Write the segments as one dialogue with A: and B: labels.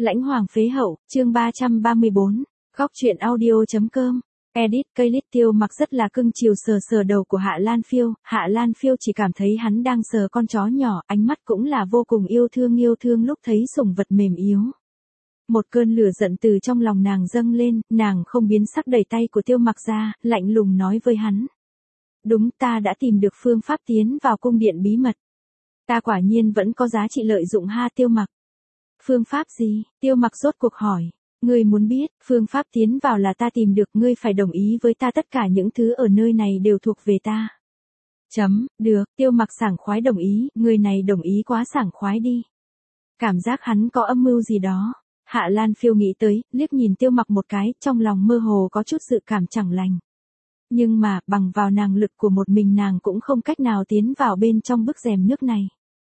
A: Lãnh Hoàng phế hậu, chương 334, góc truyện audio.com. Edit, cây lít Tiêu Mặc rất là cưng chiều sờ sờ đầu của Hạ Lan Phiêu, Hạ Lan Phiêu chỉ cảm thấy hắn đang sờ con chó nhỏ, ánh mắt cũng là vô cùng yêu thương lúc thấy sủng vật mềm yếu. Một cơn lửa giận từ trong lòng nàng dâng lên, nàng không biến sắc đẩy tay của Tiêu Mặc ra, lạnh lùng nói với hắn. Đúng, ta đã tìm được phương pháp tiến vào cung điện bí mật. Ta quả nhiên vẫn có giá trị lợi dụng ha Tiêu Mặc. Phương pháp gì? Tiêu Mặc rốt cuộc hỏi. Ngươi muốn biết, phương pháp tiến vào là ta tìm được, ngươi phải đồng ý với ta, tất cả những thứ ở nơi này đều thuộc về ta. Được, Tiêu Mặc sảng khoái đồng ý, người này đồng ý quá sảng khoái đi. Cảm giác hắn có âm mưu gì đó. Hạ Lan Phiêu nghĩ tới, liếc nhìn Tiêu Mặc một cái, trong lòng mơ hồ có chút dự cảm chẳng lành. Nhưng mà, bằng vào năng lực của một mình nàng cũng không cách nào tiến vào bên trong bức rèm nước này.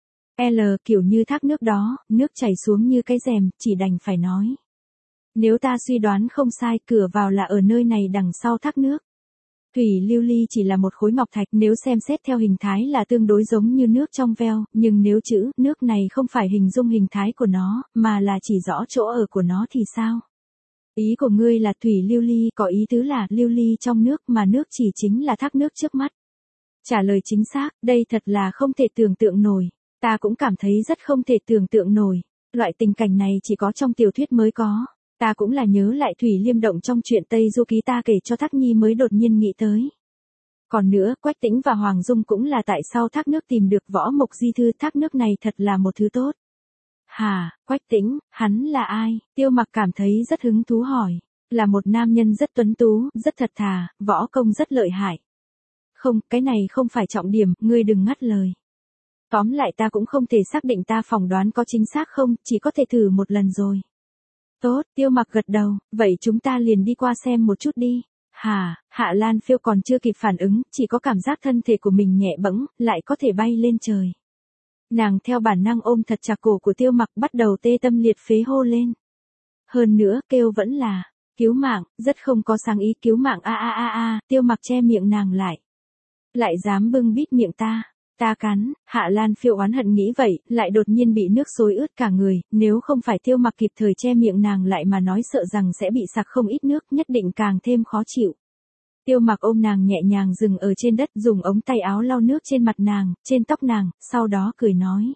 A: Kiểu như thác nước đó, nước chảy xuống như cái rèm, chỉ đành phải nói. Nếu ta suy đoán không sai, cửa vào là ở nơi này đằng sau thác nước. Thủy lưu ly chỉ là một khối ngọc thạch, nếu xem xét theo hình thái là tương đối giống như nước trong veo, nhưng nếu chữ nước này không phải hình dung hình thái của nó, mà là chỉ rõ chỗ ở của nó thì sao? Ý của ngươi là thủy lưu ly, có ý tứ là lưu ly trong nước, mà nước chỉ chính là thác nước trước mắt. Trả lời chính xác, đây thật là không thể tưởng tượng nổi. Ta cũng cảm thấy rất không thể tưởng tượng nổi. Loại tình cảnh này chỉ có trong tiểu thuyết mới có. Ta cũng là nhớ lại Thủy Liêm Động trong truyện Tây Du Ký ta kể cho Thác Nhi mới đột nhiên nghĩ tới. Còn nữa, Quách Tĩnh và Hoàng Dung cũng là tại sao thác nước tìm được võ mộc di thư, thác nước này thật là một thứ tốt. Hả, Quách Tĩnh, hắn là ai? Tiêu Mặc cảm thấy rất hứng thú hỏi. Là một nam nhân rất tuấn tú, rất thật thà, võ công rất lợi hại. Không, cái này không phải trọng điểm, ngươi đừng ngắt lời. Tóm lại ta cũng không thể xác định, ta phỏng đoán có chính xác không, chỉ có thể thử một lần rồi. Tốt, Tiêu Mặc gật đầu, vậy chúng ta liền đi qua xem một chút đi. Hả, Hạ Lan Phiêu còn chưa kịp phản ứng, chỉ có cảm giác thân thể của mình nhẹ bẫng, lại có thể bay lên trời. Nàng theo bản năng ôm thật chặt cổ của Tiêu Mặc, bắt đầu tê tâm liệt phế hô lên. Hơn nữa, kêu vẫn là, cứu mạng, rất không có sáng ý, cứu mạng a. Tiêu Mặc che miệng nàng lại. Lại dám bưng bít miệng ta. Ta cắn, Hạ Lan Phiêu oán hận nghĩ vậy, lại đột nhiên bị nước xối ướt cả người, nếu không phải Tiêu Mặc kịp thời che miệng nàng lại mà nói sợ rằng sẽ bị sặc không ít nước, nhất định càng thêm khó chịu. Tiêu Mặc ôm nàng nhẹ nhàng dừng ở trên đất, dùng ống tay áo lau nước trên mặt nàng, trên tóc nàng, sau đó cười nói.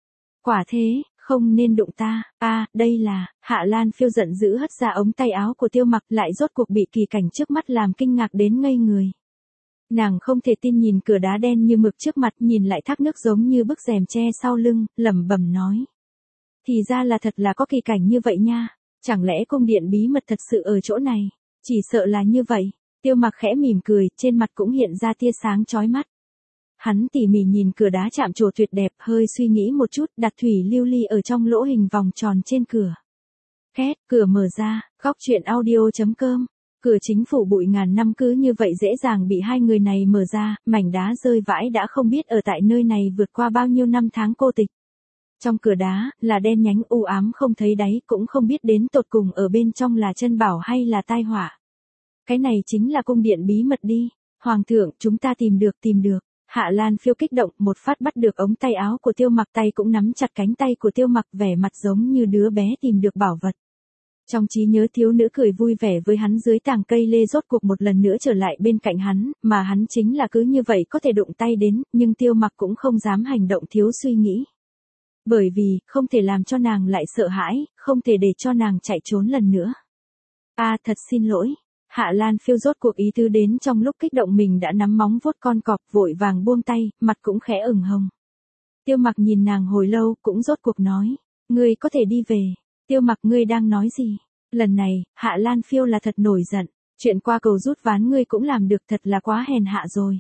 A: Quả thế, không nên đụng ta, đây là, Hạ Lan Phiêu giận dữ hất ra ống tay áo của Tiêu Mặc, lại rốt cuộc bị kỳ cảnh trước mắt làm kinh ngạc đến ngây người. Nàng không thể tin nhìn cửa đá đen như mực trước mặt, nhìn lại thác nước giống như bức rèm che sau lưng, lẩm bẩm nói. Thì ra là thật là có kỳ cảnh như vậy nha, chẳng lẽ cung điện bí mật thật sự ở chỗ này, chỉ sợ là như vậy. Tiêu Mặc khẽ mỉm cười, trên mặt cũng hiện ra tia sáng chói mắt. Hắn tỉ mỉ nhìn cửa đá chạm trổ tuyệt đẹp, hơi suy nghĩ một chút, đặt thủy lưu ly ở trong lỗ hình vòng tròn trên cửa. Két, cửa mở ra, góc truyện audio.com. Cửa chính phủ bụi ngàn năm cứ như vậy dễ dàng bị hai người này mở ra, mảnh đá rơi vãi đã không biết ở tại nơi này vượt qua bao nhiêu năm tháng cô tịch. Trong cửa đá, là đen nhánh u ám không thấy đáy, cũng không biết đến tột cùng ở bên trong là chân bảo hay là tai họa. Cái này chính là cung điện bí mật đi. Hoàng thượng, chúng ta tìm được. Hạ Lan Phiêu kích động, một phát bắt được ống tay áo của Tiêu Mặc, tay cũng nắm chặt cánh tay của Tiêu Mặc, vẻ mặt giống như đứa bé tìm được bảo vật. Trong trí nhớ thiếu nữ cười vui vẻ với hắn dưới tàng cây lê rốt cuộc một lần nữa trở lại bên cạnh hắn, mà hắn chính là cứ như vậy có thể đụng tay đến, nhưng Tiêu Mặc cũng không dám hành động thiếu suy nghĩ. Bởi vì, không thể làm cho nàng lại sợ hãi, không thể để cho nàng chạy trốn lần nữa. Thật xin lỗi. Hạ Lan Phiêu rốt cuộc ý tứ đến trong lúc kích động mình đã nắm móng vuốt con cọp, vội vàng buông tay, mặt cũng khẽ ửng hồng. Tiêu Mặc nhìn nàng hồi lâu, cũng rốt cuộc nói, ngươi có thể đi về. Tiêu Mặc, ngươi đang nói gì? Lần này, Hạ Lan Phiêu là thật nổi giận, chuyện qua cầu rút ván ngươi cũng làm được, thật là quá hèn hạ rồi.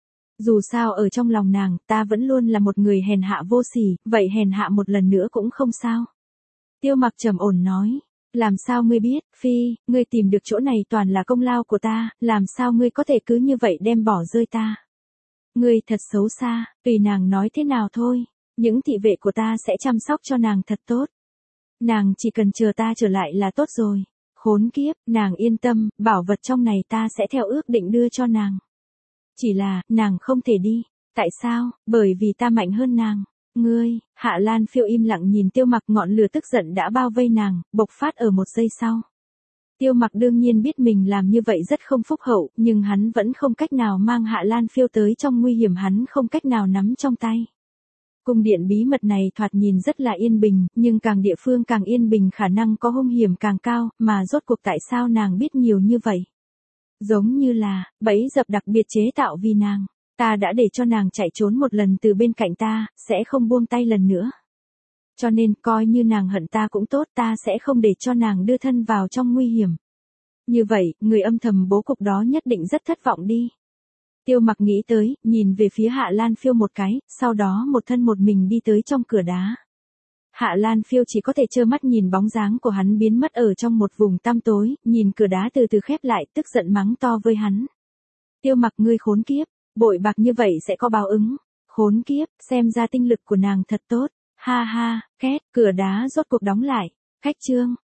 A: Dù sao ở trong lòng nàng, ta vẫn luôn là một người hèn hạ vô sỉ, vậy hèn hạ một lần nữa cũng không sao. Tiêu Mặc trầm ổn nói, làm sao ngươi biết, Phi, ngươi tìm được chỗ này toàn là công lao của ta, làm sao ngươi có thể cứ như vậy đem bỏ rơi ta? Ngươi thật xấu xa, tùy nàng nói thế nào thôi, những thị vệ của ta sẽ chăm sóc cho nàng thật tốt. Nàng chỉ cần chờ ta trở lại là tốt rồi. Khốn kiếp, nàng yên tâm, bảo vật trong này ta sẽ theo ước định đưa cho nàng. Chỉ là, nàng không thể đi. Tại sao? Bởi vì ta mạnh hơn nàng. Ngươi, Hạ Lan Phiêu im lặng nhìn Tiêu Mặc, ngọn lửa tức giận đã bao vây nàng, bộc phát ở một giây sau. Tiêu Mặc đương nhiên biết mình làm như vậy rất không phúc hậu, nhưng hắn vẫn không cách nào mang Hạ Lan Phiêu tới trong nguy hiểm, hắn không cách nào nắm trong tay. Cung điện bí mật này thoạt nhìn rất là yên bình, nhưng càng địa phương càng yên bình khả năng có hung hiểm càng cao, mà rốt cuộc tại sao nàng biết nhiều như vậy? Giống như là, bẫy dập đặc biệt chế tạo vì nàng. Ta đã để cho nàng chạy trốn một lần từ bên cạnh ta, sẽ không buông tay lần nữa. Cho nên, coi như nàng hận ta cũng tốt, ta sẽ không để cho nàng đưa thân vào trong nguy hiểm. Như vậy, người âm thầm bố cục đó nhất định rất thất vọng đi. Tiêu Mặc nghĩ tới, nhìn về phía Hạ Lan Phiêu một cái, sau đó một thân một mình đi tới trong cửa đá. Hạ Lan Phiêu chỉ có thể trơ mắt nhìn bóng dáng của hắn biến mất ở trong một vùng tăm tối, nhìn cửa đá từ từ khép lại, tức giận mắng to với hắn. Tiêu Mặc, ngươi khốn kiếp, bội bạc như vậy sẽ có báo ứng. Khốn kiếp, xem ra tinh lực của nàng thật tốt. Ha ha, két, cửa đá rốt cuộc đóng lại. Khách trương,